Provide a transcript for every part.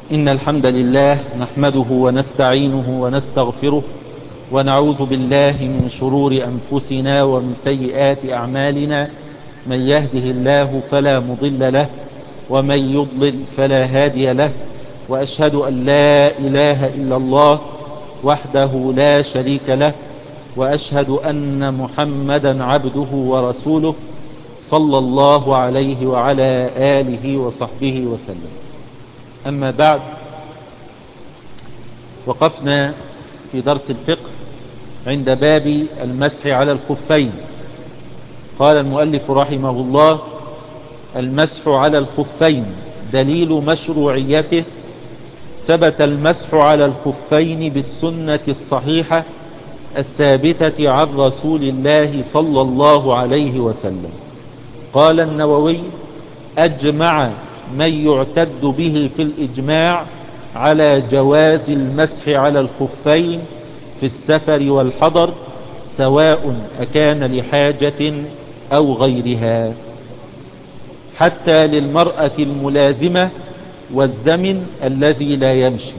إن الحمد لله نحمده ونستعينه ونستغفره ونعوذ بالله من شرور أنفسنا ومن سيئات أعمالنا. من يهده الله فلا مضل له ومن يضلل فلا هادي له، وأشهد أن لا إله إلا الله وحده لا شريك له، وأشهد أن محمدا عبده ورسوله صلى الله عليه وعلى آله وصحبه وسلم. أما بعد، وقفنا في درس الفقه عند باب المسح على الخفين. قال المؤلف رحمه الله: المسح على الخفين دليل مشروعيته. ثبت المسح على الخفين بالسنة الصحيحة الثابتة عن رسول الله صلى الله عليه وسلم. قال النووي: أجمع من يعتد به في الإجماع على جواز المسح على الخفين في السفر والحضر، سواء أكان لحاجة أو غيرها، حتى للمرأة الملازمة والزمن الذي لا يمشي،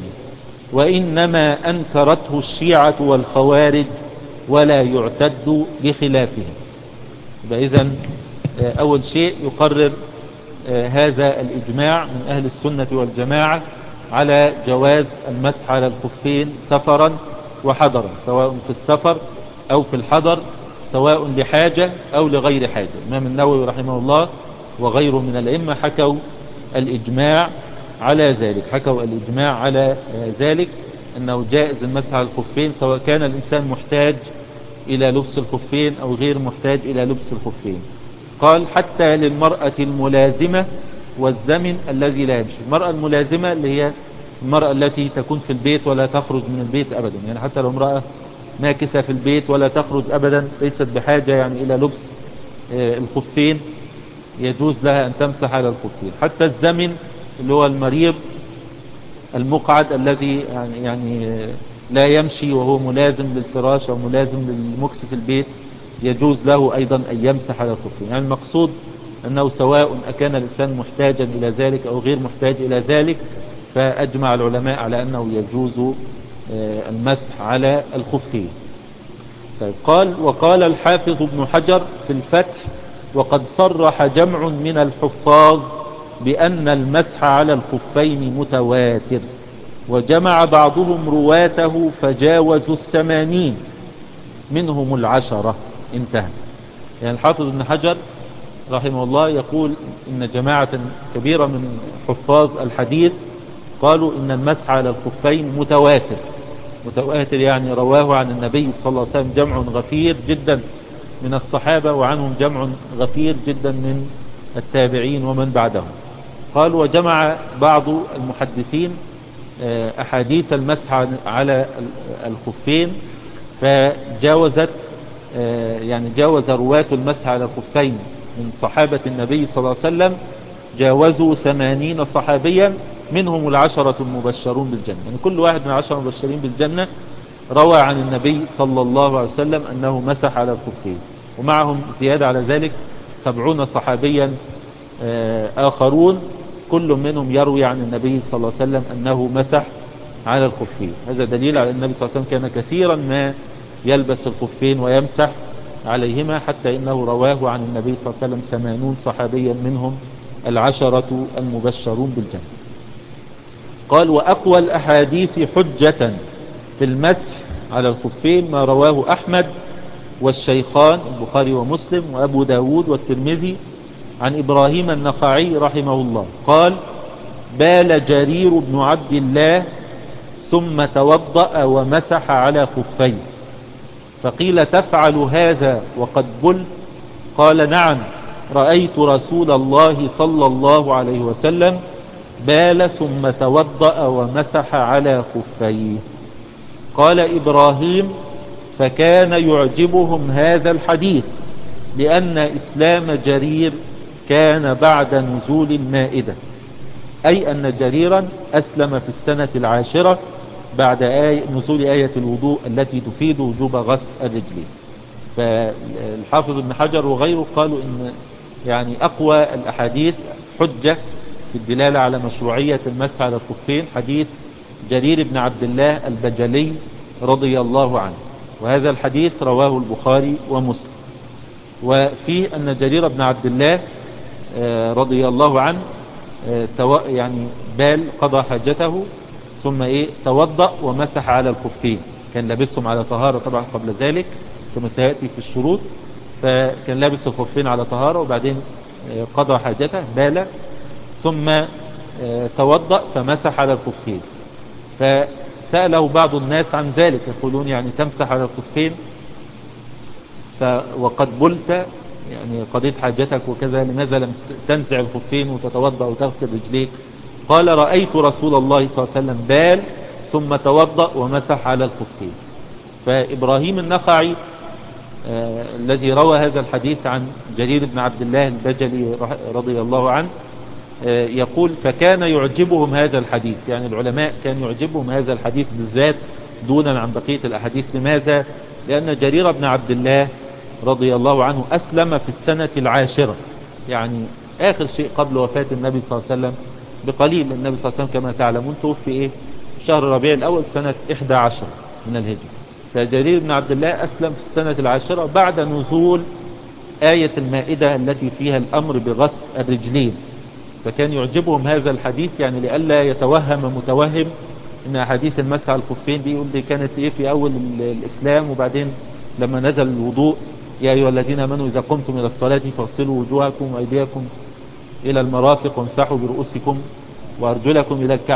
وإنما أنكرته الشيعة والخوارج ولا يعتد بخلافهم. إذن أول شيء يقرر هذا الإجماع من أهل السنة والجماعة على جواز المسح على الخفين سفرا وحضرا، سواء في السفر أو في الحضر، سواء لحاجة أو لغير حاجة. الإمام النووي رحمه الله وغيره من الأئمة حكوا الإجماع على ذلك، حكوا الإجماع على ذلك أنه جائز المسح على الخفين سواء كان الإنسان محتاج إلى لبس الخفين أو غير محتاج إلى لبس الخفين. قال: حتى للمرأة الملازمة والزمن الذي لا يمشي. المرأة الملازمة اللي هي المرأة التي تكون في البيت ولا تخرج من البيت أبدا، يعني حتى لو امرأة ماكثة في البيت ولا تخرج أبدا، ليست بحاجة يعني إلى لبس الخفين، يجوز لها أن تمسح على الخفين. حتى الزمن اللي هو المريض المقعد الذي يعني لا يمشي وهو ملازم للفراش أو ملازم للمكس في البيت، يجوز له أيضا أن يمسح على الخفين. يعني المقصود أنه سواء أكان الإنسان محتاجا إلى ذلك أو غير محتاج إلى ذلك، فأجمع العلماء على أنه يجوز المسح على الخفين. طيب، وقال الحافظ ابن حجر في الفتح: وقد صرح جمع من الحفاظ بأن المسح على الخفين متواتر، وجمع بعضهم رواته فجاوزوا 80 منهم 10. انتهى. يعني الحافظ ابن حجر رحمه الله يقول إن جماعة كبيرة من حفاظ الحديث قالوا إن المسح على الخفين متواتر. متواتر يعني رواه عن النبي صلى الله عليه وسلم جمع غفير جدا من الصحابة، وعنهم جمع غفير جدا من التابعين ومن بعدهم. قال: وجمع بعض المحدثين أحاديث المسح على الخفين فجاوزت، يعني جاوز رواة المسح على الخفين من صحابة النبي صلى الله عليه وسلم جاوزوا 80 صحابيا، منهم 10 المبشرون بالجنة. يعني كل واحد من 10 المبشرين بالجنة روى عن النبي صلى الله عليه وسلم أنه مسح على الخفين، ومعهم زيادة على ذلك 70 صحابيا آخرون، كل منهم يروي عن النبي صلى الله عليه وسلم أنه مسح على الخفين. هذا دليل على أن النبي صلى الله عليه وسلم كان كثيرا ما يلبس الخفين ويمسح عليهما، حتى إنه رواه عن النبي صلى الله عليه وسلم 80 صحابيا، منهم 10 المبشرون بالجنة. قال: وأقوى الأحاديث حجة في المسح على الخفين ما رواه أحمد والشيخان البخاري ومسلم وأبو داود والترمذي عن إبراهيم النخعي رحمه الله قال: بال جرير بن عبد الله ثم توضأ ومسح على خفيه، فقيل: تفعل هذا وقد بلت؟ قال: نعم، رأيت رسول الله صلى الله عليه وسلم بال ثم توضأ ومسح على خفيه. قال إبراهيم: فكان يعجبهم هذا الحديث لأن إسلام جرير كان بعد نزول المائدة، أي أن جريرا أسلم في السنة 10 بعد نزول آية الوضوء التي تفيد وجوب غسل الرجلين. فالحافظ ابن حجر وغيره قالوا إن يعني أقوى الأحاديث حجة في الدلالة على مشروعية المسح على الخفين حديث جرير بن عبد الله البجلي رضي الله عنه، وهذا الحديث رواه البخاري ومسلم. وفيه أن جرير بن عبد الله رضي الله عنه يعني بال قضى حاجته ثم توضأ ومسح على الخفين، كان لابسهم على طهارة طبعا قبل ذلك كما سيأتي في الشروط، فكان لابس الخفين على طهارة وبعدين قضى حاجته بال ثم توضأ فمسح على الخفين. فسأله بعض الناس عن ذلك يقولون يعني تمسح على الخفين وقد بلت يعني قضيت حاجتك وكذا، لماذا لم تنزع الخفين وتتوضأ وتغسل رجليك؟ قال رأيت رسول الله صلى الله عليه وسلم بال ثم توضأ ومسح على الخفين. فإبراهيم النخعي الذي روى هذا الحديث عن جرير بن عبد الله البجلي رضي الله عنه يقول فكان يعجبهم هذا الحديث، يعني العلماء كان يعجبهم هذا الحديث بالذات دونا عن بقية الأحاديث. لماذا؟ لأن جرير بن عبد الله رضي الله عنه أسلم في السنة العاشرة، يعني آخر شيء قبل وفاة النبي صلى الله عليه وسلم بقليل. النبي صلى الله عليه وسلم كما تعلمون توفي شهر ربيع الأول سنة 11 من الهجرة، فجرير بن عبد الله أسلم في السنة العاشرة بعد نزول آية المائدة التي فيها الأمر بغسل الرجلين. فكان يعجبهم هذا الحديث يعني لئلا يتوهم متوهم ان احاديث المسح على الخفين دي يقول دي كانت في اول الاسلام، وبعدين لما نزل الوضوء يا ايها الذين امنوا اذا قمتم الى الصلاة فاغسلوا وجوهكم وايديكم الى المرافق وامسحوا برؤوسكم وارجلكم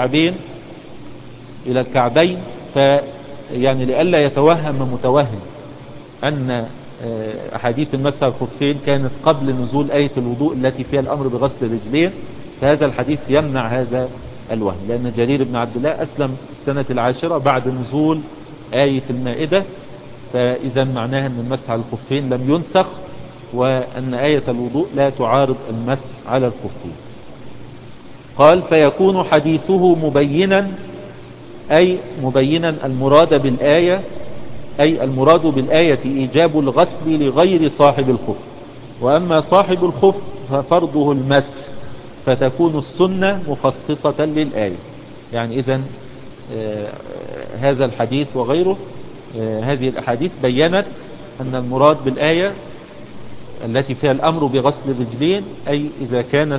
الى الكعبين. فيعني لئلا يتوهم متوهم ان احاديث المسح على الخفين كانت قبل نزول آية الوضوء التي فيها الامر بغسل الرجلين، فهذا الحديث يمنع هذا الوهم، لأن جرير بن عبد الله أسلم في السنة العاشرة بعد نزول آية المائدة، فإذا معناها أن المسح على الخفين لم ينسخ، وأن آية الوضوء لا تعارض المسح على الخفين. قال فيكون حديثه مبينا، أي مبينا المراد بالآية، أي المراد بالآية إيجاب الغسل لغير صاحب الخف، وأما صاحب الخف ففرضه المسح، فتكون السنة مخصصة للآية. يعني إذن هذا الحديث وغيره هذه الأحاديث بيّنت أن المراد بالآية التي فيها الأمر بغسل الرجلين أي إذا كانت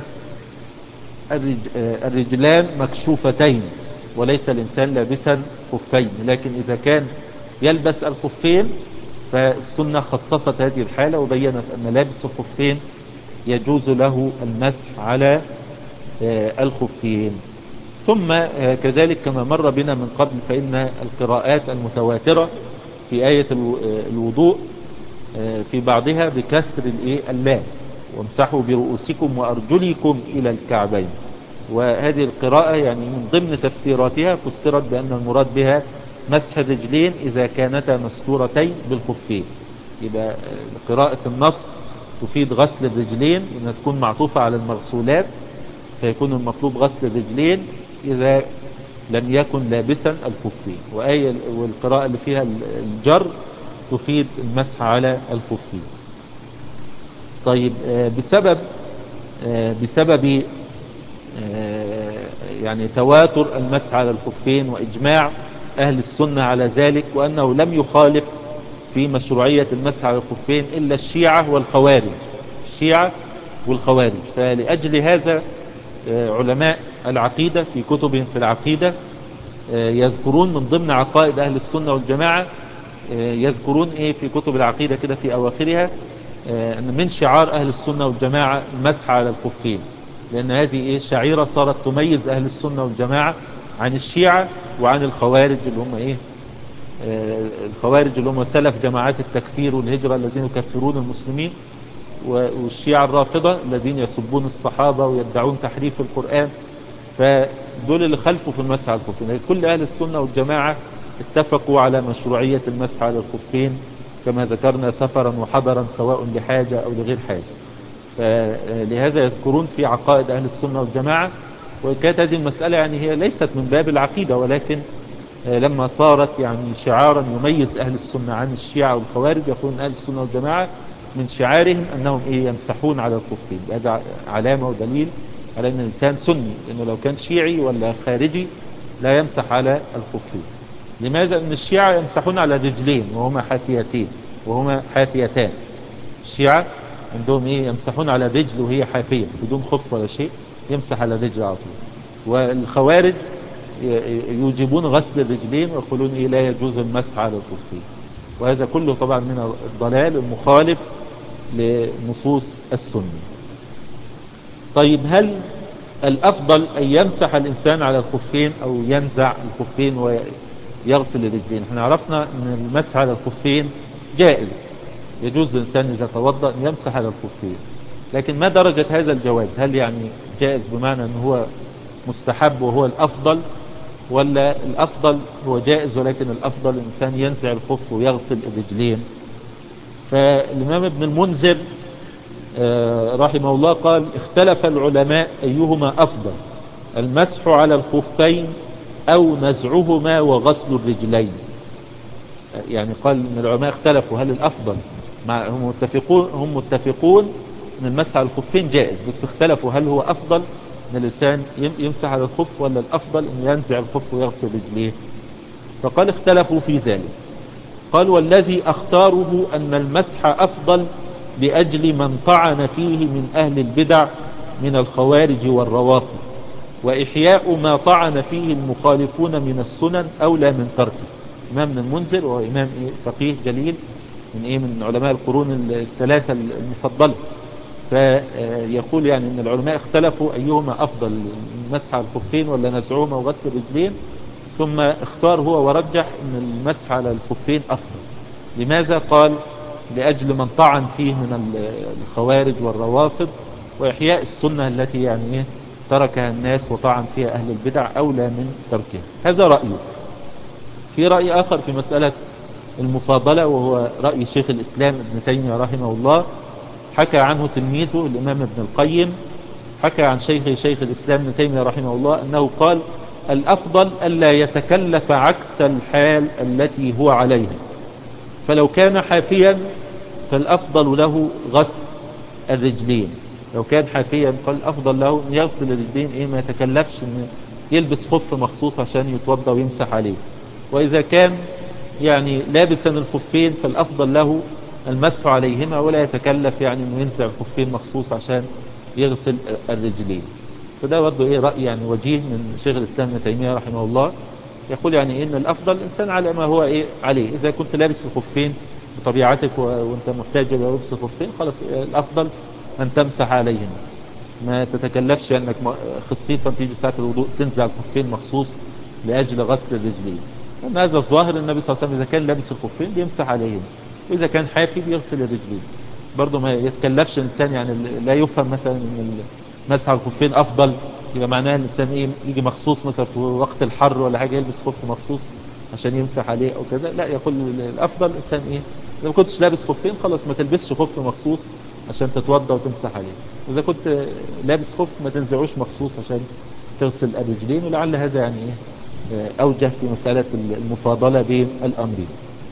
الرجلان مكشوفتين وليس الإنسان لابسا خفين، لكن إذا كان يلبس الخفين فالسنة خصصت هذه الحالة وبيّنت أن لابس الخفين يجوز له المسح على الخفين. ثم كذلك كما مر بنا من قبل فإن القراءات المتواترة في آية الوضوء في بعضها بكسر اللام وامسحوا برؤوسكم وأرجلكم إلى الكعبين، وهذه القراءة يعني من ضمن تفسيراتها فسرت بأن المراد بها مسح الرجلين إذا كانتا مستورتين بالخفين. يبقى قراءة النص تفيد غسل الرجلين إنها تكون معطوفة على المغسولات، فيكون المطلوب غسل الرجلين إذا لم يكن لابسا الخفين، والقراءة اللي فيها الجر تفيد المسح على الخفين. طيب بسبب يعني تواتر المسح على الخفين وإجماع أهل السنة على ذلك، وأنه لم يخالف في مشروعية المسح على الخفين إلا الشيعة والخوارج. فلأجل هذا علماء العقيدة في كتبهم في العقيدة يذكرون من ضمن عقائد أهل السنة والجماعة، يذكرون في كتب العقيدة كده في أواخرها أن من شعار أهل السنة والجماعة المسح على الخفين، لأن هذه شعيرة صارت تميز أهل السنة والجماعة عن الشيعة وعن الخوارج اللي هم الخوارج اللي هم سلف جماعات التكفير والهجرة الذين يكفرون المسلمين، والشيعة الرافضة الذين يسبون الصحابة ويدعون تحريف القرآن، فدول اللي خلفوا في المسح على الخفين. كل أهل السنة والجماعة اتفقوا على مشروعية المسح على الخفين كما ذكرنا سفرا وحضرا سواء لحاجة أو لغير حاجة، فلهذا يذكرون في عقائد أهل السنة والجماعة. وكانت هذه المسألة يعني هي ليست من باب العقيدة، ولكن لما صارت يعني شعارا يميز أهل السنة عن الشيعة والخوارج، يقولون أهل السنة والجماعة من شعارهم أنهم يمسحون على الخفين. هذا علامة ودليل على ان الانسان سني، لانه لو كان شيعي ولا خارجي لا يمسح على الخفين. لماذا؟ ان الشيعة يمسحون على الرجلين وهما حافيتين وهما حافيتان. الشيعة عندهم ايه؟ يمسحون على الرجل وهي حافية بدون خف ولا شيء، يمسح على الرجل على طول. والخوارج يوجبون غسل الرجلين ويقولون ايه؟ لا يجوز المسح على الخفين. وهذا كله طبعا من الضلال المخالف لنصوص السنة. طيب، هل الافضل ان يمسح الانسان على الخفين او ينزع الخفين ويغسل الرجلين؟ احنا عرفنا ان المسح على الخفين جائز، يجوز الانسان اذا توضأ ان يمسح على الخفين. لكن ما درجة هذا الجواز؟ هل يعني جائز بمعنى ان هو مستحب وهو الافضل، ولا الافضل هو جائز ولكن الافضل الانسان ينزع الخف ويغسل الرجلين؟ فالامام ابن المنذر رحمه الله قال: اختلف العلماء ايهما افضل، المسح على الخفين او نزعهما وغسل الرجلين. يعني قال ان العلماء اختلفوا هل الافضل، هم متفقون ان المسح على الخفين جائز، بس اختلفوا هل هو افضل ان الانسان يمسح على الخف، ولا الافضل ان ينزع الخف ويغسل رجليه. فقال اختلفوا في ذلك. قال: والذي اختاره ان المسح افضل لاجل من طعن فيه من اهل البدع من الخوارج والروافض، واحياء ما طعن فيه المخالفون من السنن اولى من تركه. امام ابن المنذر وهو امام فقيه جليل من علماء القرون الثلاثة المفضلة، فيقول يعني ان العلماء اختلفوا ايهما افضل، المسح على الخفين ولا نزعهما وغسل الرجلين، ثم اختار هو ورجح ان المسح على الخفين افضل. لماذا؟ قال: لاجل من طعن فيه من الخوارج والروافض، واحياء السنة التي تركها الناس وطعن فيها اهل البدع اولى من تركها. هذا رأيه. في رأي اخر في مسألة المفاضلة، وهو رأي شيخ الاسلام ابن تيمية رحمه الله، حكى عنه تلميذه الامام ابن القيم، حكى عن شيخ الاسلام ابن تيمية رحمه الله انه قال: الافضل الا يتكلف عكس الحال التي هو عليها، فلو كان حافيا فالافضل له غسل الرجلين. لو كان حافيا فالافضل له ان يغسل الرجلين، ما يتكلفش ان يلبس خف مخصوص عشان يتوضا ويمسح عليه. واذا كان لابسا الخفين فالافضل له المسح عليهما، ولا يتكلف انه ينزع الخفين مخصوص عشان يغسل الرجلين. فده برضه رأي وجيه من شيخ الاسلام ابن تيمية رحمه الله، يقول ان الافضل الانسان على ما هو عليه. اذا كنت لابس الخفين بطبيعتك وانت محتاج الى لبس الخفين، خلاص الافضل ان تمسح عليهما، ما تتكلفش انك خصيصا تيجي ساعة الوضوء تنزع الخفين مخصوص لاجل غسل الرجلين. أن هذا الظاهر النبي صلى الله عليه وسلم اذا كان لابس الخفين بيمسح عليهما، واذا كان حافي بيغسل الرجلين. برضه ما يتكلفش الانسان، لا يفهم مثلا ان المسح على الخفين افضل يبقى معناه الانسان يجي مخصوص مثلا في وقت الحر ولا حاجه يلبس خف مخصوص عشان يمسح عليه او كذا. لا، يقول الافضل الانسان اذا ما كنتش لابس خفين خلاص ما تلبسش خف مخصوص عشان تتوضا وتمسح عليه، واذا كنت لابس خف ما تنزعوش مخصوص عشان تغسل الرجلين. ولعل هذا اوجه في مسألة المفاضلة بين الامرين.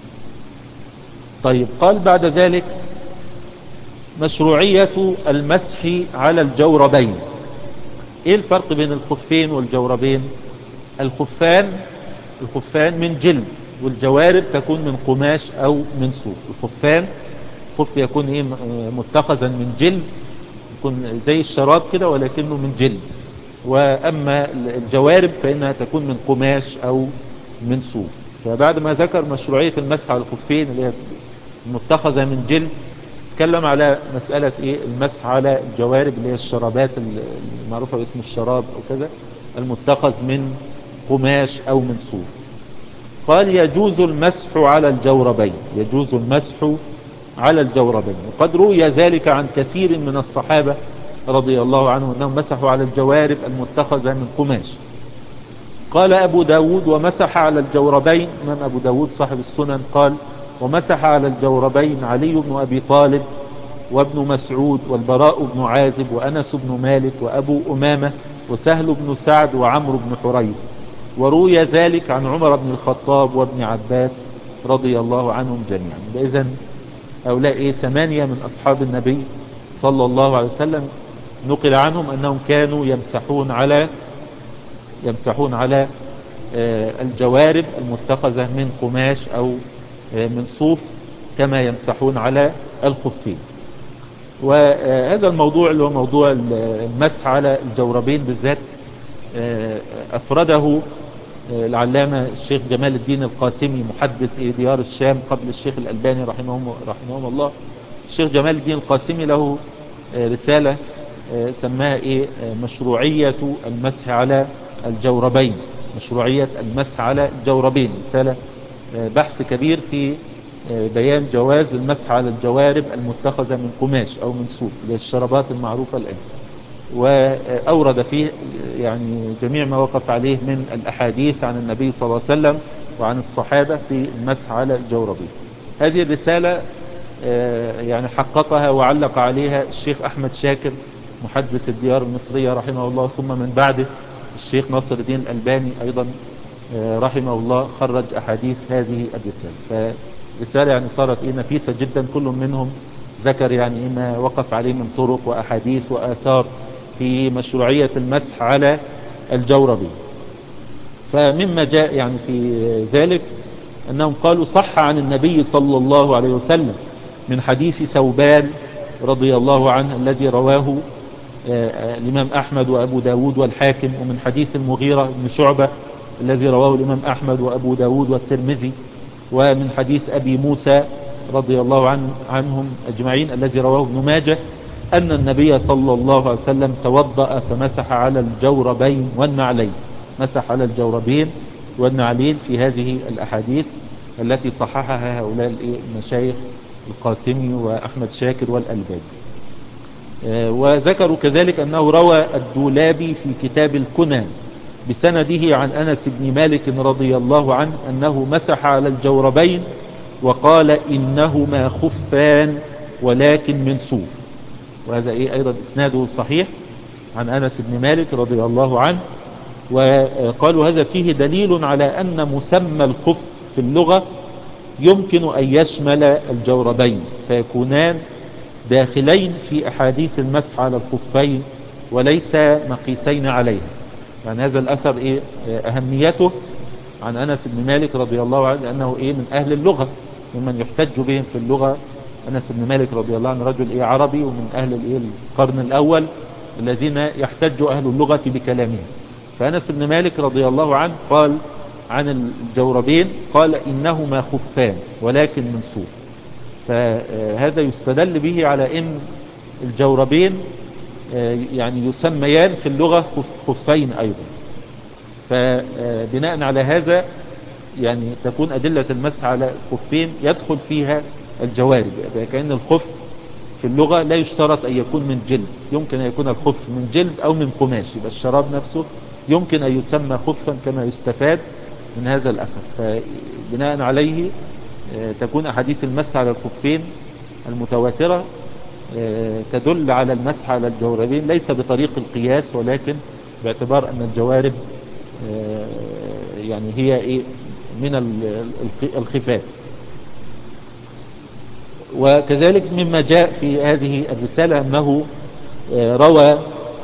طيب، قال بعد ذلك: مشروعية المسح على الجوربين. ايه الفرق بين الخفين والجوربين؟ الخفان من جلد، والجوارب تكون من قماش او من صوف. الخفان خف يكون متخذا من جلد، يكون زي الشراب كده ولكنه من جلد. واما الجوارب فانها تكون من قماش او من صوف. فبعد ما ذكر مشروعية المسح على الخفين اللي هي متخذة من جلد، تكلم على مسألة المسح على الجوارب اللي هي الشرابات المعروفة باسم الشراب او كذا، المتخذ من قماش او من صوف. قال: يجوز المسح على الجوربين، يجوز المسح على الجوربين. وقد روي ذلك عن كثير من الصحابة رضي الله عنهم انهم مسحوا على الجوارب المتخذة من قماش. قال أبو داود: ومسح على الجوربين، من أبو داود صاحب السنن قال: ومسح على الجوربين علي بن أبي طالب وابن مسعود والبراء بن عازب وأنس بن مالك وأبو أمامة وسهل بن سعد وعمرو بن حريث. وروي ذلك عن عمر بن الخطاب وابن عباس رضي الله عنهم جميعا. إذن هؤلاء 8 من أصحاب النبي صلى الله عليه وسلم نقل عنهم أنهم كانوا يمسحون على الجوارب المتخذة من قماش أو من صوف كما يمسحون على الخفين. وهذا الموضوع اللي هو موضوع المسح على الجوربين بالذات أفرده العلامة الشيخ جمال الدين القاسمي محدث ديار الشام قبل الشيخ الألباني رحمهم الله. الشيخ جمال الدين القاسمي له رسالة سماها مشروعية المسح على الجوربين. مشروعية المسح على الجوربين، رسالة بحث كبير في بيان جواز المسح على الجوارب المتخذة من قماش أو من صوف زي الشرابات المعروفة الآن. وأورد فيه يعني جميع ما وقف عليه من الأحاديث عن النبي صلى الله عليه وسلم وعن الصحابة في المسح على الجوربين. هذه الرسالة يعني حققها وعلق عليها الشيخ أحمد شاكر محدث الديار المصرية رحمه الله، ثم من بعده الشيخ ناصر الدين الألباني أيضا رحمه الله خرج أحاديث هذه الرسالة. فرسالة يعني صارت نفيسة جدا، كل منهم ذكر يعني ما وقف عليه من طرق وأحاديث وآثار في مشروعية المسح على الجوربين. فمما جاء يعني في ذلك أنهم قالوا صح عن النبي صلى الله عليه وسلم من حديث ثوبان رضي الله عنه الذي رواه الإمام أحمد وأبو داود والحاكم، ومن حديث المغيرة بن شعبة الذي رواه الإمام أحمد وأبو داود والترمذي، ومن حديث أبي موسى رضي الله عنهم أجمعين الذي رواه ابن ماجه أن النبي صلى الله عليه وسلم توضأ فمسح على الجوربين والنعلين. مسح على الجوربين والنعلين في هذه الأحاديث التي صححها هؤلاء المشايخ القاسمي وأحمد شاكر والألباني. وذكروا كذلك أنه روى الدولابي في كتاب الكنى بسنده عن أنس بن مالك رضي الله عنه أنه مسح على الجوربين وقال إنهما خفان ولكن من صوف. وهذا أيضا إسناده صحيح عن أنس بن مالك رضي الله عنه. وقالوا هذا فيه دليل على أن مسمى الخف في اللغة يمكن أن يشمل الجوربين فيكونان داخلين في أحاديث المسح على الخفين وليس مقيسين عليها. يعني هذا الأثر أهميته عن أنس بن مالك رضي الله عنه أنه من أهل اللغة ممن يحتج بهم في اللغة. أنس بن مالك رضي الله عنه رجل عربي ومن أهل القرن الأول الذين يحتج أهل اللغة بكلامهم. فأنس بن مالك رضي الله عنه قال عن الجوربين قال إنهما خفان ولكن من صوف. فهذا يستدل به على أن الجوربين يعني يسميان في اللغة خفين أيضا. فبناء على هذا يعني تكون أدلة المسح على الخفين يدخل فيها الجوارب، كأن الخف في اللغة لا يشترط أن يكون من جلد، يمكن أن يكون الخف من جلد أو من قماش، يبقى الشراب نفسه يمكن أن يسمى خفا كما يستفاد من هذا الأثر. فبناء عليه تكون أحاديث المسح على الخفين المتواترة تدل على المسح على الجوربين ليس بطريق القياس ولكن باعتبار أن الجوارب يعني هي من الخفاف. وكذلك مما جاء في هذه الرسالة أنه روى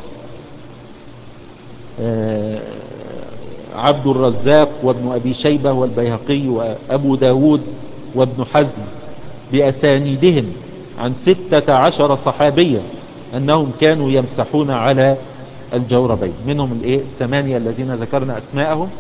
عبد الرزاق وابن أبي شيبة والبيهقي وأبو داود وابن حزم بأسانيدهم عن 16 صحابيا أنهم كانوا يمسحون على الجوربين، منهم 8 الذين ذكرنا أسماءهم.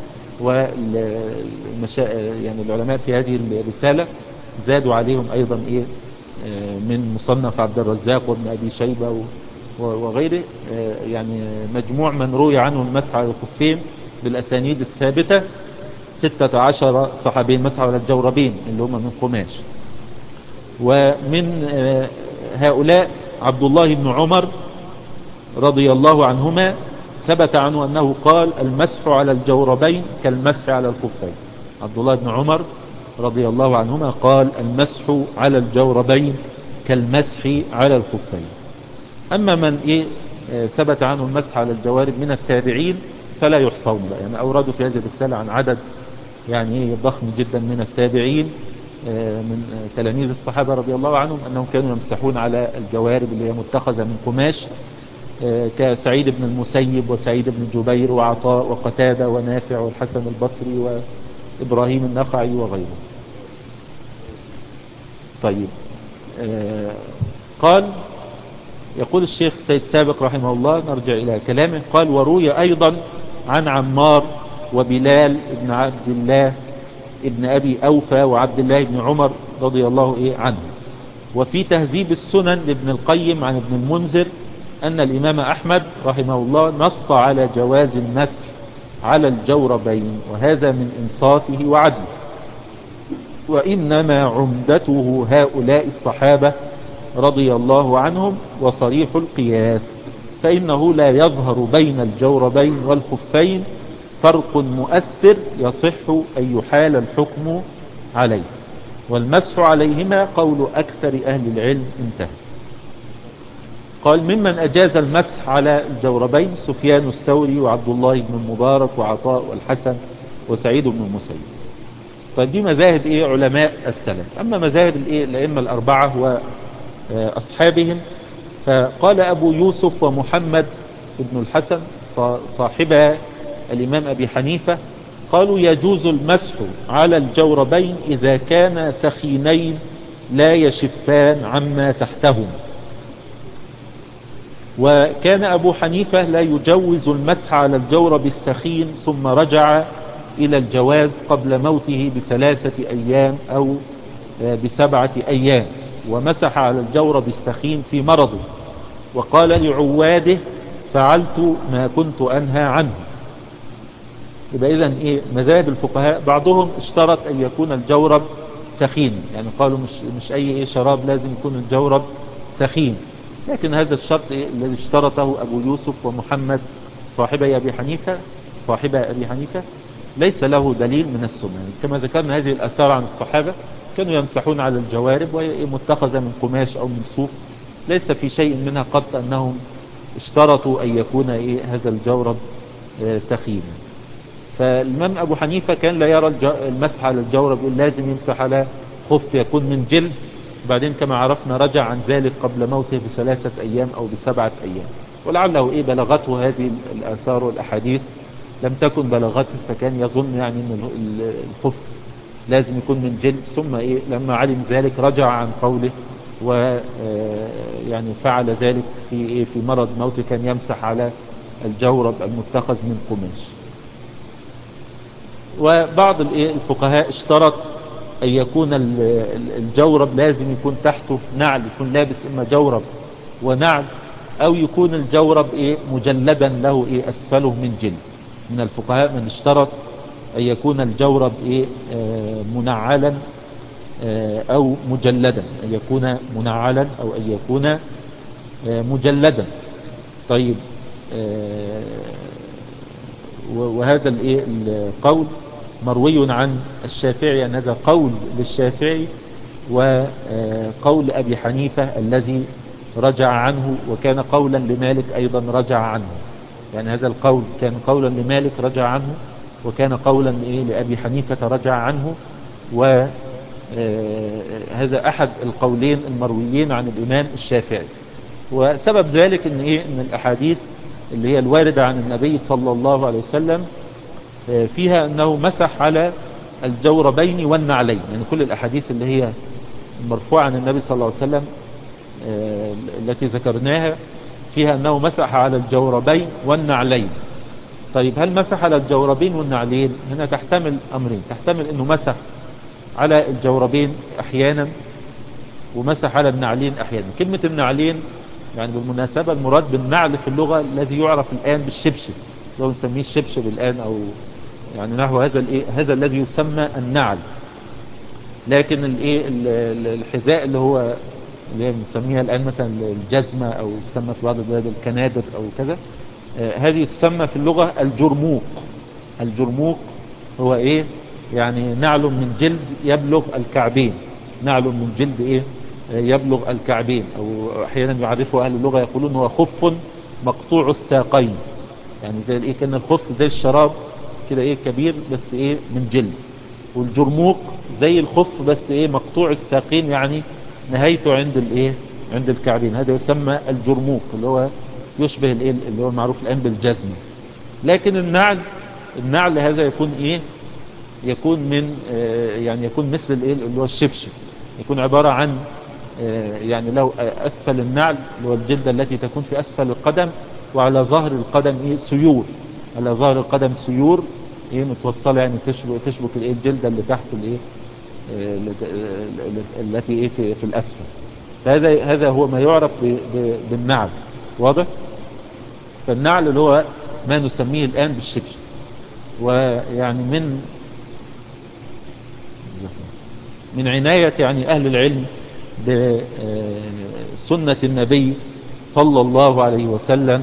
يعني العلماء في هذه الرسالة زادوا عليهم أيضا من مصنف عبد الرزاق وابن أبي شيبة وغيره، يعني مجموع من روي عنه المسح على الخفين بالأسانيد الثابتة 16 صحابي مسح على الجوربين اللي هم من قماش. ومن هؤلاء عبد الله بن عمر رضي الله عنهما ثبت عنه أنه قال المسح على الجوربين كالمسح على الخفين. عبد الله بن عمر رضي الله عنهما قال المسح على الجوربين كالمسح على الخفين. أما من ثبت عنه المسح على الجوارب من التابعين فلا يحصون بقى، يعني أوردوا في هذه الرسالة عن عدد يعني ضخم جدا من التابعين من تلاميذ الصحابة رضي الله عنهم أنهم كانوا يمسحون على الجوارب اللي هي متخذة من قماش كسعيد بن المسيب وسعيد بن جبير وعطاء وقتادة ونافع والحسن البصري وإبراهيم النخعي وغيره. طيب قال يقول الشيخ سيد سابق رحمه الله، نرجع إلى كلامه، قال وروي أيضا عن عمار وبلال ابن عبد الله ابن أبي أوفى وعبد الله بن عمر رضي الله عنه. وفي تهذيب السنن لابن القيم عن ابن المنذر أن الإمام أحمد رحمه الله نص على جواز المسح على الجوربين، وهذا من إنصافه وعدله، وإنما عمدته هؤلاء الصحابة رضي الله عنهم وصريح القياس، فإنه لا يظهر بين الجوربين والخفين فرق مؤثر يصح أن يحال الحكم عليه، والمسح عليهما قول أكثر أهل العلم. انتهى. قال ممن أجاز المسح على الجوربين سفيان الثوري وعبد الله بن المبارك وعطاء والحسن وسعيد بن المسيب. طيب دي مذاهب علماء السلف. أما مذاهب الأئمة الأربعة وأصحابهم، فقال أبو يوسف ومحمد بن الحسن صاحب الإمام أبي حنيفة قالوا يجوز المسح على الجوربين إذا كان سخينين لا يشفان عما تحتهم. وكان أبو حنيفة لا يجوز المسح على الجورب السخين، ثم رجع إلى الجواز قبل موته ب3 أيام أو ب7 أيام، ومسح على الجورب السخين في مرضه، وقال لعواده فعلت ما كنت أنهى عنه. يبقى إذن مذاهب الفقهاء بعضهم اشترط أن يكون الجورب سخين، يعني قالوا مش أي شراب لازم يكون الجورب سخين، لكن هذا الشرط الذي اشترطه أبو يوسف ومحمد صاحب أبي حنيفة ليس له دليل من السنة. كما ذكرنا هذه الآثار عن الصحابة كانوا يمسحون على الجوارب وهي متخذة من قماش أو من صوف، ليس في شيء منها قط أنهم اشترطوا أن يكون هذا الجورب سخين. فالإمام أبو حنيفة كان لا يرى المسح على الجورب، يقول لازم يمسح على خف يكون من جلد. بعدين كما عرفنا رجع عن ذلك قبل موته ب3 أيام أو ب7 أيام، ولعله بلغته هذه الآثار والأحاديث، لم تكن بلغته فكان يظن يعني أن الخف لازم يكون من جلد، ثم لما علم ذلك رجع عن قوله ويعني فعل ذلك في مرض موته، كان يمسح على الجورب المتخذ من قماش. وبعض الفقهاء اشترط أن يكون الجورب لازم يكون تحته نعل، يكون لابس إما جورب ونعل، أو يكون الجورب مجلدا له أسفله من جلد. من الفقهاء من اشترط أن يكون الجورب منعلا أو مجلدا، أن يكون منعلا أو أن يكون مجلدا. طيب وهذا القول مروي عن الشافعي أن هذا قول للشافعي وقول أبي حنيفة الذي رجع عنه، وكان قولا لمالك أيضا رجع عنه. يعني هذا القول كان قولا لمالك رجع عنه، وكان قولا لأبي حنيفة رجع عنه، وهذا أحد القولين المرويين عن الإمام الشافعي. وسبب ذلك إن الأحاديث اللي هي الواردة عن النبي صلى الله عليه وسلم فيها أنه مسح على الجوربين والنعلين، يعني كل الأحاديث اللي هي مرفوعة عن النبي صلى الله عليه وسلم التي ذكرناها فيها أنه مسح على الجوربين والنعلين. طيب هل مسح على الجوربين والنعلين؟ هنا تحتمل أمرين، تحتمل أنه مسح على الجوربين أحيانا ومسح على النعلين أحيانا. كلمة النعلين يعني بالمناسبة المراد بالنعل في اللغة الذي يعرف الآن بالشبشب، لو نسميه الشبشب الآن، أو يعني نحو هذا الذي يسمى النعل. لكن الحذاء اللي هي بنسميها الآن مثلا الجزمة، أو تسمى في بعض البلاد الكنادر أو كذا، هذه تسمى في اللغة الجرموق. الجرموق هو يعني نعل من جلد يبلغ الكعبين، نعل من جلد يبلغ الكعبين، أو أحيانا يعرفه أهل اللغة يقولون هو خف مقطوع الساقين، يعني زي كان الخف زي الشراب كده كبير بس من جلد. والجرموق زي الخف بس مقطوع الساقين، يعني نهايته عند الكعبين، هذا يسمى الجرموق اللي هو يشبه الايه اللي هو المعروف الآن بالجزمة. لكن النعل هذا يكون ايه، يكون من يعني يكون مثل الايه اللي هو الشبشب، يكون عبارة عن يعني لو اسفل النعل اللي هو الجلدة التي تكون في اسفل القدم، وعلى ظهر القدم ايه سيور، على ظهر القدم سيور ايه متوصلة، يعني تشبك الايه الجلدة اللي تحت الايه التي ايه في الاسفل. هذا هو ما يعرف بالنعل، واضح. فالنعل اللي هو ما نسميه الآن بالشبشب. ويعني من عناية يعني أهل العلم بسنة النبي صلى الله عليه وسلم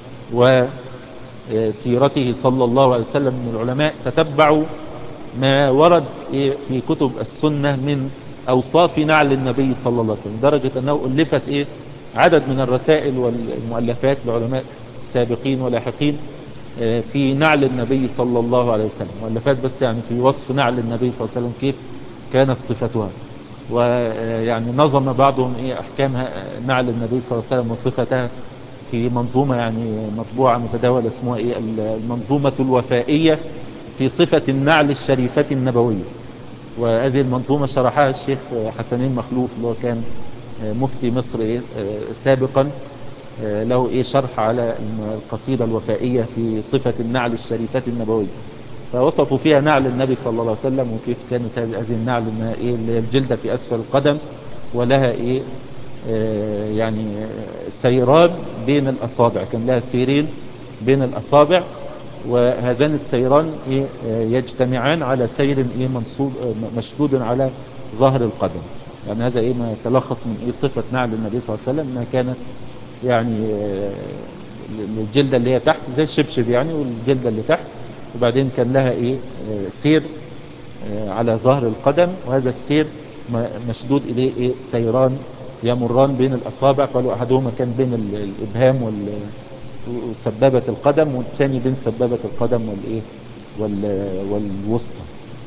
وسيرته صلى الله عليه وسلم، من العلماء تتبعوا ما ورد في كتب السنة من أوصاف نعل النبي صلى الله عليه وسلم، درجة أنه ألفت عدد من الرسائل والمؤلفات لعلماء سابقين ولاحقين في نعل النبي صلى الله عليه وسلم، مؤلفات بس يعني في وصف نعل النبي صلى الله عليه وسلم كيف كانت صفتها. ويعني نظم بعضهم أحكام نعل النبي صلى الله عليه وسلم وصفتها في منظومة يعني مطبوعة متداولة اسمها المنظومة الوفائية في صفة النعل الشريفة النبوية. وهذه المنظومة شرحها الشيخ حسنين مخلوف اللي هو كان مفتي مصر سابقا، له شرح على القصيدة الوفائية في صفة النعل الشريفة النبوية، فوصفوا فيها نعل النبي صلى الله عليه وسلم وكيف كانت هذه النعل انها اللي هي الجلدة في اسفل القدم، ولها يعني سيران بين الاصابع، كان لها سيرين بين الاصابع، وهذان السيران يجتمعان على سير منصوب مشدود على ظهر القدم. يعني هذا ما يتلخص من صفة نعل النبي صلى الله عليه وسلم، انها كانت يعني الجلدة اللي هي تحت زي الشبشب يعني، والجلدة اللي تحت، وبعدين كان لها سير على ظهر القدم، وهذا السير مشدود اليه سيران يمران بين الاصابع، قالوا احدهما كان بين الابهام وسبابة القدم، والثاني بين سبابة القدم والوسطى.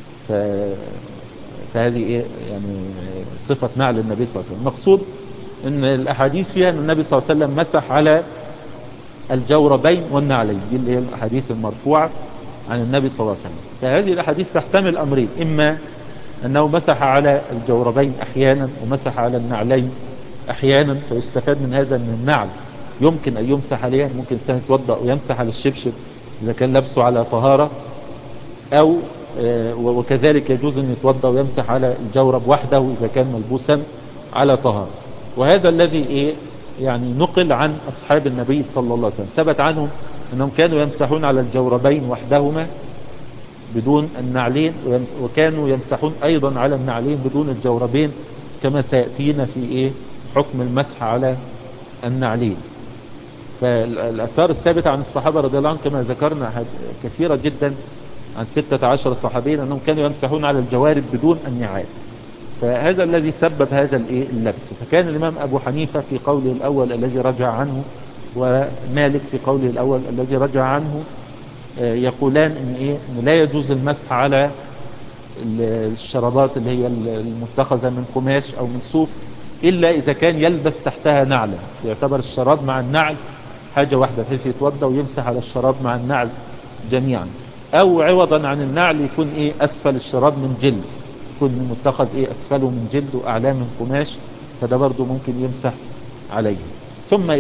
فهذه يعني صفة نعل النبي صلى الله عليه وسلم. المقصود ان الاحاديث فيها ان النبي صلى الله عليه وسلم مسح على الجوربين والنعلين، دي اللي هي الاحاديث المرفوعة عن النبي صلى الله عليه وسلم. فهذه الاحاديث تحتمل امرين، اما انه مسح على الجوربين احيانا ومسح على النعلين احيانا، فيستفاد من هذا ان النعل يمكن ان يمسح عليها، ممكن الانسان يتوضا ويمسح على الشبشب اذا كان لابسه على طهارة، او وكذلك يجوز ان يتوضا ويمسح على الجورب وحده اذا كان ملبوسا على طهارة. وهذا الذي يعني نقل عن اصحاب النبي صلى الله عليه وسلم، ثبت عنهم انهم كانوا يمسحون على الجوربين وحدهما بدون النعلين، وكانوا يمسحون ايضا على النعلين بدون الجوربين، كما سيأتينا في حكم المسح على النعلين. فالأثار الثابتة عن الصحابة رضي الله عنهم كما ذكرنا كثيرة جدا، عن 16 صحابين أنهم كانوا يمسحون على الجوارب بدون النعال. فهذا الذي سبب هذا اللبس. فكان الإمام أبو حنيفة في قوله الأول الذي رجع عنه، ومالك في قوله الأول الذي رجع عنه، يقولان إن لا يجوز المسح على الشرابات اللي هي المتخذة من قماش أو من صوف، إلا إذا كان يلبس تحتها نعلا، يعتبر الشراب مع النعل حاجة واحدة، بحيث يتوضا ويمسح على الشراب مع النعل جميعا. أو عوضا عن النعل يكون أسفل الشراب من جلد، يكون متخذ أسفله من جلد وأعلاه من قماش، فده برضو ممكن يمسح عليه. ثم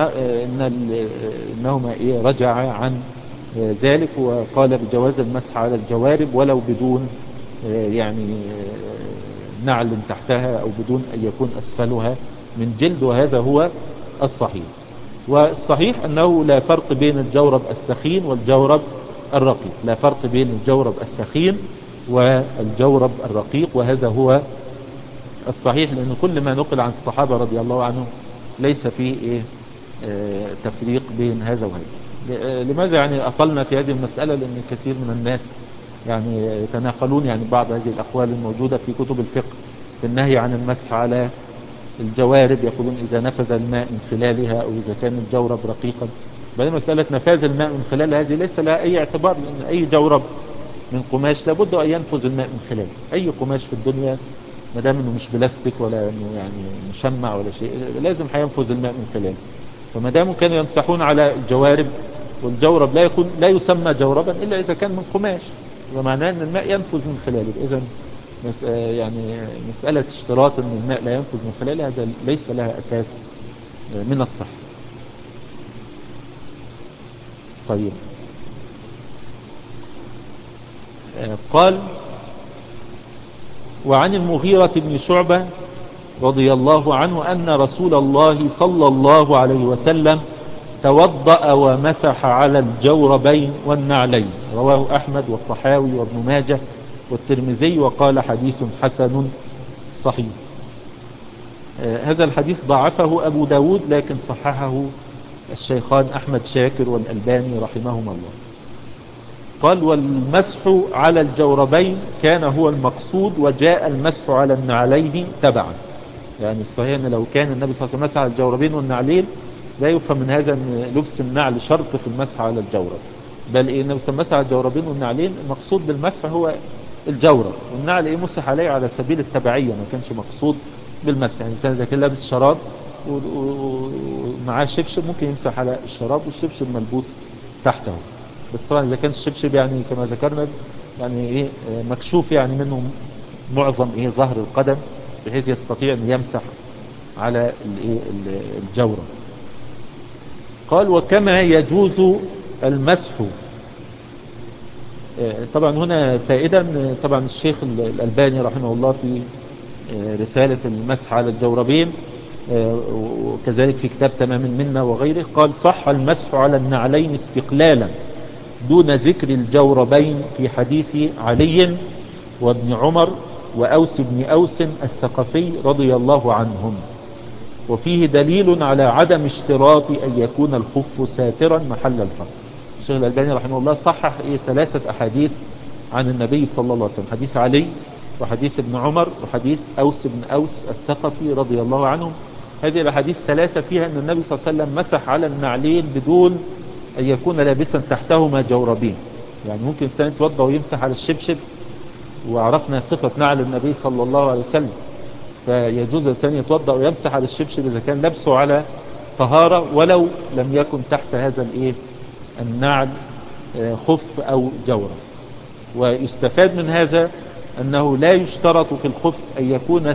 إنهما رجع عن ذلك وقال بجواز المسح على الجوارب ولو بدون يعني نعل تحتها، أو بدون أن يكون أسفلها من جلد، وهذا هو الصحيح. والصحيح أنه لا فرق بين الجورب السخين والجورب الرقيق، لا فرق بين الجورب السخين والجورب الرقيق، وهذا هو الصحيح، لأن كل ما نقل عن الصحابة رضي الله عنهم ليس فيه تفريق بين هذا وهذا. لماذا يعني أطلنا في هذه المسألة؟ لأن كثير من الناس يعني يتناقلون يعني بعض هذه الأقوال الموجودة في كتب الفقه في النهي عن المسح على الجوارب، يقولون إذا نفذ الماء من خلالها أو إذا كان الجورب رقيقا. بعدين مسألة نفاذ الماء من خلالها هذه ليس لها أي اعتبار، لأن أي جورب من قماش لابد أن ينفذ الماء من خلاله. أي قماش في الدنيا ما دام انه مش بلاستيك ولا انه يعني مشمع ولا شيء، لازم هينفذ الماء من خلاله. فما داموا كانوا يمسحون على الجوارب، والجورب لا يسمى جوربا إلا إذا كان من قماش، ومعناه أن الماء ينفذ من خلاله. إذا يعني مسألة اشتراط أن الماء لا ينفذ من خلاله هذا ليس لها أساس من الصحة. طيب، قال: وعن المغيرة بن شعبة رضي الله عنه أن رسول الله صلى الله عليه وسلم توضأ ومسح على الجوربين والنعلين. رواه أحمد والطحاوي وابن ماجه والترمذي وقال حديث حسن صحيح. هذا الحديث ضعفه أبو داود، لكن صححه الشيخان أحمد شاكر والألباني رحمهما الله. قال: والمسح على الجوربين كان هو المقصود، وجاء المسح على النعلين تبعا. يعني الصحيح أن لو كان النبي صلى الله عليه وسلم مسح على الجوربين والنعلين لا يفهم من هذا أن لبس النعل شرط في المسح على الجورب، بل النبي صلى الله عليه وسلم مسح على الجوربين والنعلين، المقصود بالمسح هو الجورب، والنعل مسح عليه على سبيل التبعية، ما كانش مقصود بالمسح. يعني الإنسان إذا كان لابس شراب ومعاه شبشب ممكن يمسح على الشراب والشبشب ملبوس تحته، بس طبعا إذا كان الشبشب يعني كما ذكرنا يعني مكشوف يعني منه معظم ظهر القدم، بحيث يستطيع أن يمسح على الجورب. قال: وكما يجوز المسح. طبعا هنا فائدة، طبعا الشيخ الألباني رحمه الله في رسالة المسح على الجوربين وكذلك في كتاب تمام المنة وغيره قال: صح المسح على النعلين استقلالا دون ذكر الجوربين في حديث علي وابن عمر وأوس بن أوس الثقفي رضي الله عنهم، وفيه دليل على عدم اشتراط أن يكون الخف ساترا محل الفرض. الشيخ الألباني رحمه الله صحح 3 أحاديث عن النبي صلى الله عليه وسلم: حديث علي، وحديث ابن عمر، وحديث أوس بن أوس الثقفي رضي الله عنهم. هذه الأحاديث 3 فيها أن النبي صلى الله عليه وسلم مسح على النعلين بدون أن يكون لابسا تحتهما جوربين. يعني ممكن الإنسان يتوضأ ويمسح على الشبشب، وعرفنا صفة نعل النبي صلى الله عليه وسلم، فيجوز الإنسان يتوضأ ويمسح على الشبشب إذا كان لبسه على طهارة، ولو لم يكن تحت هذا النعل خف أو جورب. ويستفاد من هذا أنه لا يشترط في الخف أن يكون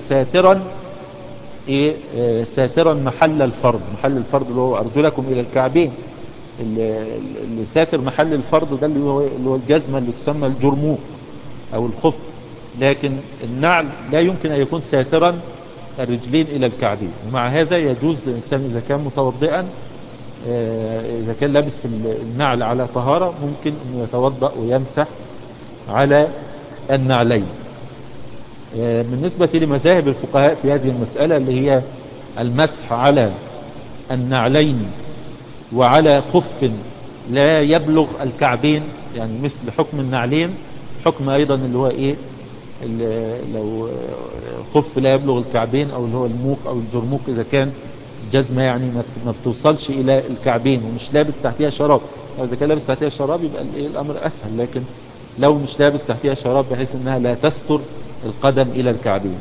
ساترا محل الفرض. محل الفرض اللي هو أرجلكم إلى الكعبين، اللي ساتر محل الفرض ده اللي هو الجزمة اللي تسمى الجرموق أو الخف، لكن النعل لا يمكن أن يكون ساترا الرجلين إلى الكعبين. ومع هذا يجوز للإنسان إذا كان متوضئا، إذا كان لابس النعل على طهارة، ممكن أن يتوضأ ويمسح على النعلين. بالنسبة لمذاهب الفقهاء في هذه المسألة اللي هي المسح على النعلين وعلى خف لا يبلغ الكعبين، يعني مثل حكم النعلين حكم أيضا اللي هو لو خف لا يبلغ الكعبين، أو اللي هو الموق أو الجرموق، إذا كان جزمة يعني ما بتوصلش إلى الكعبين ومش لابس تحتها شراب. إذا كان لابس تحتها شراب يبقى الأمر أسهل، لكن لو مش لابس تحتها شراب بحيث أنها لا تستر القدم إلى الكعبين،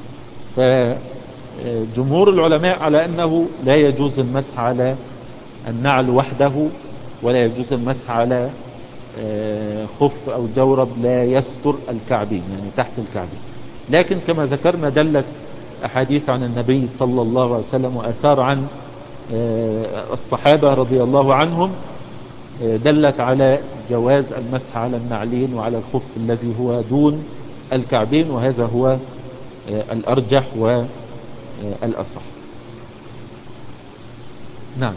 فجمهور العلماء على أنه لا يجوز المسح على النعل وحده، ولا يجوز المسح على خف أو جورب لا يستر الكعبين يعني تحت الكعبين. لكن كما ذكرنا دلت أحاديث عن النبي صلى الله عليه وسلم وآثار عن الصحابة رضي الله عنهم دلت على جواز المسح على النعلين وعلى الخف الذي هو دون الكعبين، وهذا هو الأرجح والأصح. نعم.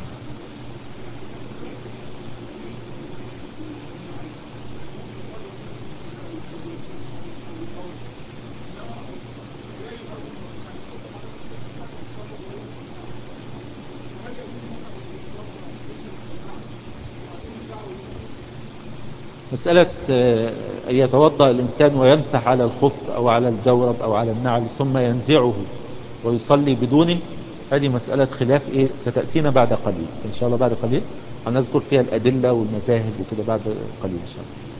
مسألة أن يتوضأ الإنسان ويمسح على الخف أو على الجورب أو على النعل ثم ينزعه ويصلي بدونه، هذه مسألة خلاف ستأتينا بعد قليل إن شاء الله. بعد قليل هنذكر فيها الأدلة والمذاهب وكده بعد قليل إن شاء الله.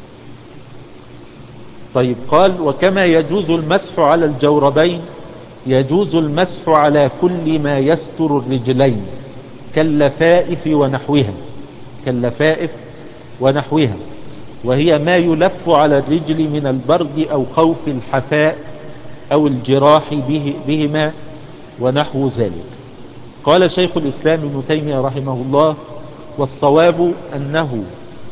طيب، قال: وكما يجوز المسح على الجوربين يجوز المسح على كل ما يستر الرجلين كاللفائف ونحوها. كاللفائف ونحوها، وهي ما يلف على الرجل من البرد أو خوف الحفاء أو الجراح بهما ونحو ذلك. قال شيخ الإسلام ابن تيمية رحمه الله: والصواب أنه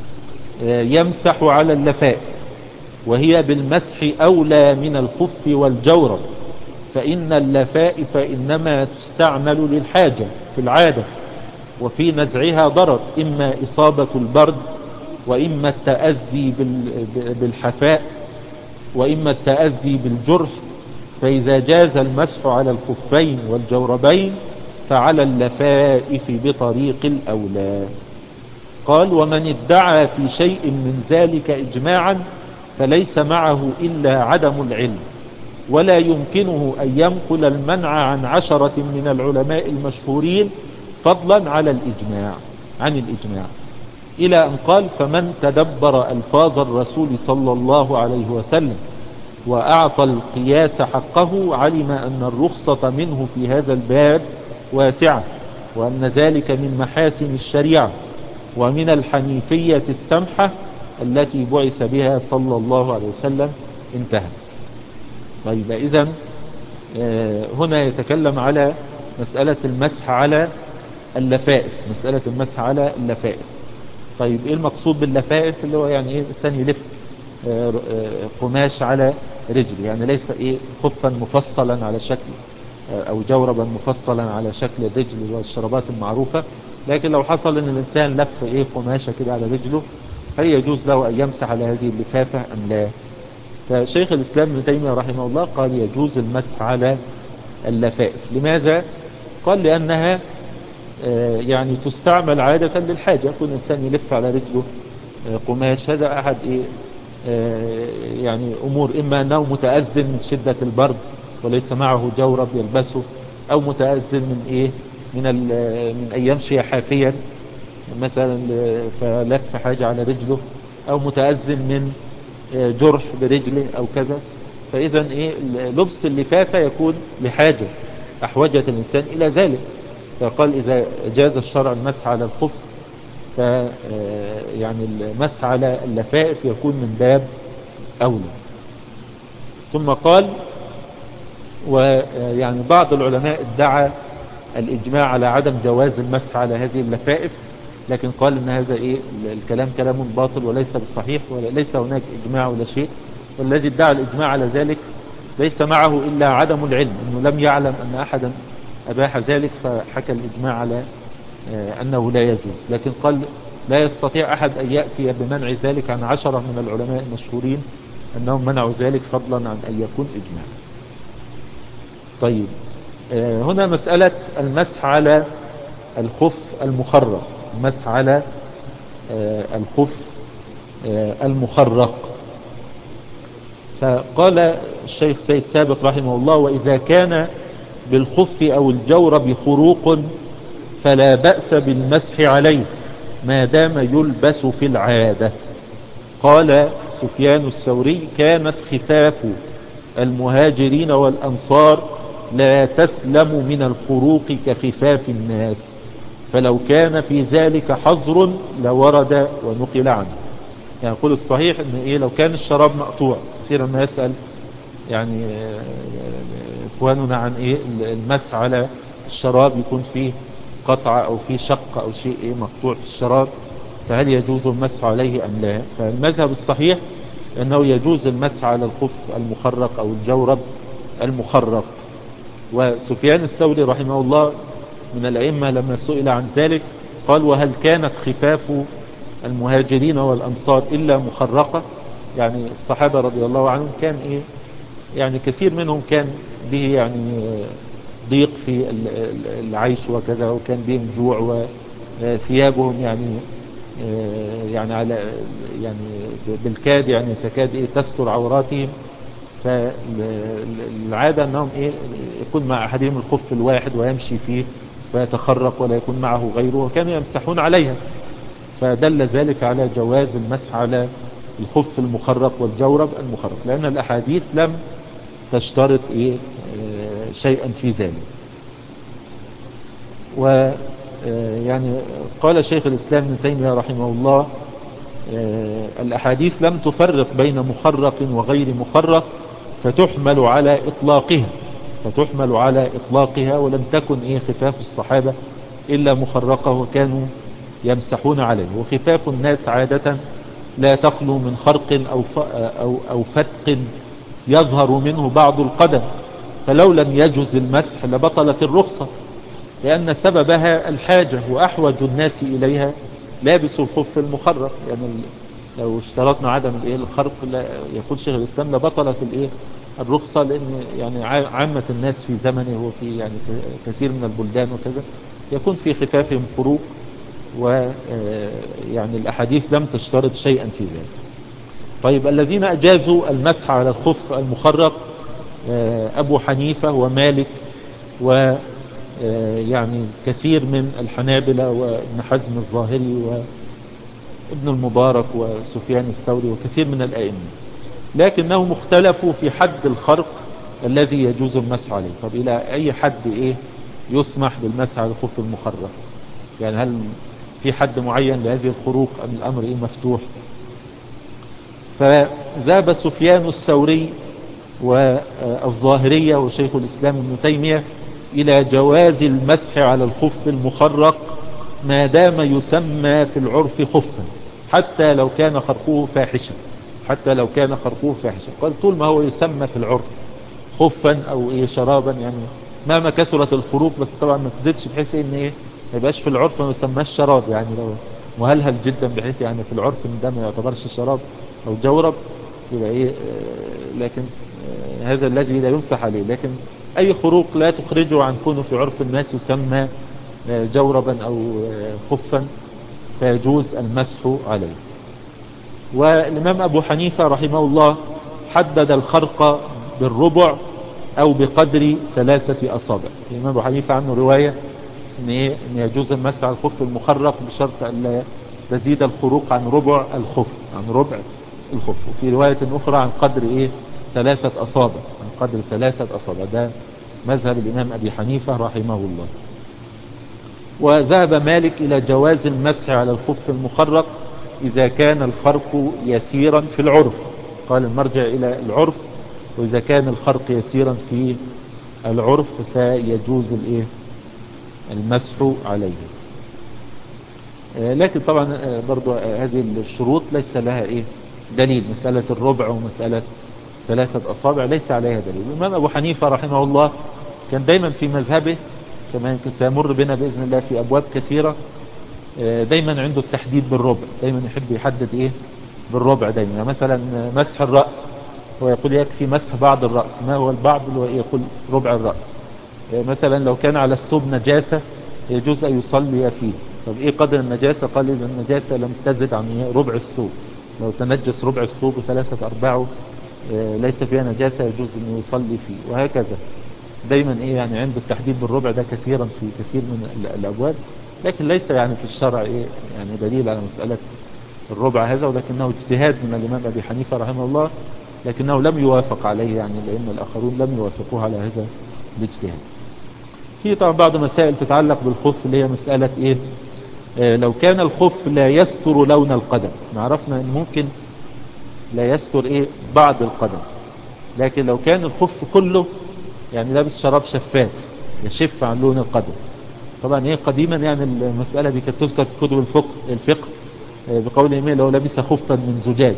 يمسح على اللفائف، وهي بالمسح أولى من الخف والجورب، فإن اللفائف إنما تستعمل للحاجة في العادة، وفي نزعها ضرر، إما إصابة البرد، وإما التأذي بالحفاء، وإما التأذي بالجرح. فإذا جاز المسح على الخفين والجوربين فعلى اللفائف بطريق الأولى. قال: ومن ادعى في شيء من ذلك إجماعا فليس معه إلا عدم العلم، ولا يمكنه أن ينقل المنع عن 10 من العلماء المشهورين فضلا على عن الإجماع، إلى أن قال: فمن تدبر ألفاظ الرسول صلى الله عليه وسلم وأعطى القياس حقه علم أن الرخصة منه في هذا الباب واسعة، وأن ذلك من محاسن الشريعة ومن الحنيفية السمحة التي بعث بها صلى الله عليه وسلم. انتهى. طيب، إذن هنا يتكلم على مسألة المسح على اللفائف. مسألة المسح على اللفائف. طيب، ايه المقصود باللفائف؟ اللي هو يعني ايه؟ الإنسان يلف قماش على رجل، يعني ليس ايه خفا مفصلا على شكل او جوربا مفصلا على شكل الرجل والشرابات المعروفة، لكن لو حصل ان الانسان لف ايه قماشة كده على رجله، هل يجوز له ان يمسح على هذه اللفافة ام لا؟ فشيخ الاسلام ابن تيمية رحمه الله قال: يجوز المسح على اللفائف. لماذا؟ قال: لانها يعني تستعمل عادة للحاجة. يكون الانسان يلف على رجله قماش، هذا احد ايه يعني امور، اما انه متأذن من شدة البرد وليس معه جورب يلبسه، او متأذن من ايه من ان يمشي حافيا مثلا فلف حاجة على رجله، او متأذن من جرح برجله او كذا. فاذا ايه لبس اللفافة يكون لحاجة احوجت الانسان الى ذلك. فقال: اذا جاز الشرع المسح على الخف، ف يعني المسح على اللفائف يكون من باب أولى. ثم قال: ويعني بعض العلماء ادعى الإجماع على عدم جواز المسح على هذه اللفائف، لكن قال ان هذا ايه الكلام كلام باطل وليس بالصحيح، وليس هناك إجماع ولا شيء. والذي ادعى الإجماع على ذلك ليس معه إلا عدم العلم، انه لم يعلم ان احدا اباح ذلك، فحكى الإجماع على أنه لا يجوز. لكن قال: لا يستطيع أحد أن يأتي بمنع ذلك عن 10 من العلماء المشهورين أنهم منعوا ذلك، فضلا عن أن يكون إجماع. طيب، هنا مسألة المسح على الخف المخرق. المسح على الخف المخرق. فقال الشيخ سيد سابق رحمه الله: وإذا كان بالخف أو الجورب خروق فلا بأس بالمسح عليه ما دام يلبس في العادة. قال سفيان الثوري: كانت خفاف المهاجرين والأنصار لا تسلم من الخروق كخفاف الناس، فلو كان في ذلك حظر لورد ونقل عنه. يعني يقول الصحيح ان ايه لو كان الشراب مقطوع، كثيرا ما يسأل يعني اخواننا عن ايه المسح على الشراب يكون فيه قطعة او فيه شق او شيء ايه مقطوع في الشراب، فهل يجوز المسح عليه ام لا؟ فالمذهب الصحيح انه يجوز المسح على الخف المخرق او الجورب المخرق. وسفيان الثوري رحمه الله من الائمة لما سئل عن ذلك قال: وهل كانت خفاف المهاجرين والأنصار إلا مخرقة؟ يعني الصحابة رضي الله عنهم كان إيه يعني كثير منهم كان به يعني ضيق في العيش وكذا، وكان بهم جوع، وثيابهم يعني على يعني بالكاد يعني تكاد إيه تستر عوراتهم. فالعادة أنهم إيه يكون مع أحدهم الخف الواحد ويمشي فيه فيتخرق ولا يكون معه غيره، وكانوا يمسحون عليها. فدل ذلك على جواز المسح على الخف المخرق والجورب المخرق، لأن الأحاديث لم تشترط شيئا في ذلك. يعني قال شيخ الإسلام ابن تيمية رحمه الله الأحاديث لم تفرق بين مخرق وغير مخرق فتحمل على إطلاقها ولم تكن خفاف الصحابة إلا مخرقة وكانوا يمسحون عليه. وخفاف الناس عادة لا تخلو من خرق أو فتق يظهر منه بعض القدم، فلو لم يجز المسح لبطلت الرخصة، لأن سببها الحاجة وأحوج الناس إليها لابس الخف المخرق. يعني لو اشترطنا عدم الخرق يقول شيخ الإسلام لبطلت الرخصة، لأن يعني عامة الناس في زمنه وفي يعني كثير من البلدان وكذا يكون في خفافهم خروق، ويعني الأحاديث لم تشترط شيئا في ذلك. طيب الذين أجازوا المسح على الخف المخرق أبو حنيفة ومالك ويعني كثير من الحنابلة وابن حزم الظاهري وابن المبارك وسفيان الثوري وكثير من الأئمة، لكنهم اختلفوا في حد الخرق الذي يجوز المسح عليه. طب إلى أي حد يسمح بالمسح على الخف المخرق؟ يعني هل في حد معين لهذه الخروق أم الأمر مفتوح؟ فذهب سفيان الثوري والظاهرية وشيخ الإسلام ابن تيمية إلى جواز المسح على الخف المخرق ما دام يسمى في العرف خفا، حتى لو كان خرقه فاحشا. قال طول ما هو يسمى في العرف خفا أو شرابا، يعني مهما كثرت الخروق، بس طبعا ما تزيدش بحيث ما يبقاش في العرف ما يسماش شراب، يعني لو مهلهل جدا بحيث يعني في العرف ان ده ما يعتبرش شراب او جورب يبقى لكن هذا الذي لا يمسح عليه. لكن اي خروق لا تخرجه عن كونه في عرف الناس يسمى جوربا او خفا فيجوز المسح عليه. والامام ابو حنيفة رحمه الله حدد الخرق بالربع او بقدر 3 اصابع. الامام ابو حنيفة عنه رواية ان يجوز المسح على الخف المخرق بشرط ان لا تزيد الخروق عن ربع الخف. وفي رواية اخرى عن قدر 3 اصابع، ده مذهب الامام ابي حنيفة رحمه الله. وذهب مالك الى جواز المسح على الخف المخرق اذا كان الخرق يسيرا في العرف، قال المرجع الى العرف، واذا كان الخرق يسيرا في العرف فيجوز المسح عليه. لكن طبعا برضو هذه الشروط ليس لها دليل، مسألة الربع ومسألة 3 أصابع ليس عليها دليل. الإمام أبو حنيفة رحمه الله كان دايما في مذهبه كما يمكن سيمر بنا بإذن الله في أبواب كثيرة دايما عنده التحديد بالربع، دايما يحب يحدد بالربع دايما. يعني مثلا مسح الرأس هو يقول يكفي مسح بعض الرأس. ما هو البعض اللي هو يقول ربع الرأس. مثلا لو كان على الثوب نجاسة يجوز أن يصلي فيه. طب قدر النجاسة؟ قال إذا النجاسة لم تزد عن ربع الثوب، لو تنجس ربع الثوب و3/4 ليس فيها نجاسة يجوز أن يصلي فيه، وهكذا دايما يعني عنده التحديد بالربع ده كثيرا في كثير من الأبواب. لكن ليس يعني في الشرع يعني دليل على مسألة الربع هذا، ولكنه اجتهاد من الإمام أبي حنيفة رحمه الله، لكنه لم يوافق عليه، يعني لأن الآخرون لم يوافقوه على هذا الاجتهاد. في طبعا بعض مسائل تتعلق بالخف اللي هي مسألة لو كان الخف لا يستر لون القدم. عرفنا ان ممكن لا يستر بعض القدم، لكن لو كان الخف كله يعني لابس شراب شفاف يشف عن لون القدم. طبعا قديما يعني المسألة دي كانت تذكر في كتب الفقه بقول لو لبس خفا من زجاج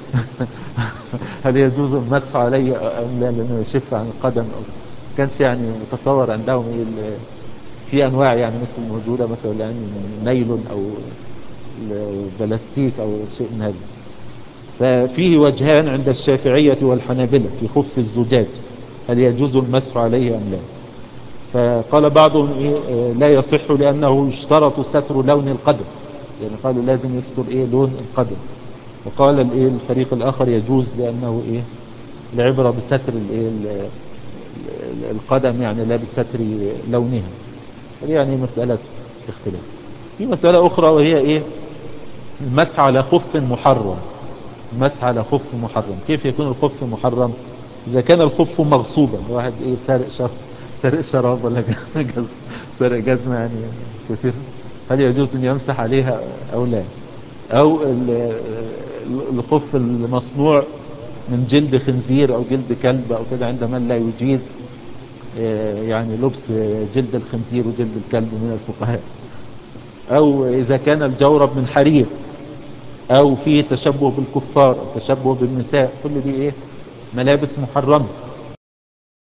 هل يجوز المسح عليه ام لا، لانه يشف عن القدم؟ كانش يعني متصور عندهم في انواع يعني مثل الموجودة مثلا الان نايلون او بلاستيك او شيء من هذا. ففيه وجهان عند الشافعية والحنابلة في خف الزجاج، هل يجوز المسح عليه ام لا؟ فقال بعضهم لا يصح لانه يشترط ستر لون القدم، يعني قالوا لازم يستر لون القدم. وقال الفريق الاخر يجوز لانه العبرة بستر القدم يعني لا بستر لونها. يعني مسألة اختلاف. في مسألة أخرى وهي المسح على خف محرم. كيف يكون الخف محرم؟ إذا كان الخف مغصوبا، واحد سارق شراب ولا سارق جزمة يعني كثير هل يجوز ان يمسح عليها او لا؟ او الخف المصنوع من جلد خنزير او جلد كلب او كده، عند من لا يجيز يعني لبس جلد الخنزير وجلد الكلب من الفقهاء. او اذا كان الجورب من حرير او فيه تشبه بالكفار او تشبه بالنساء، كل دي ايه؟ ملابس محرمة.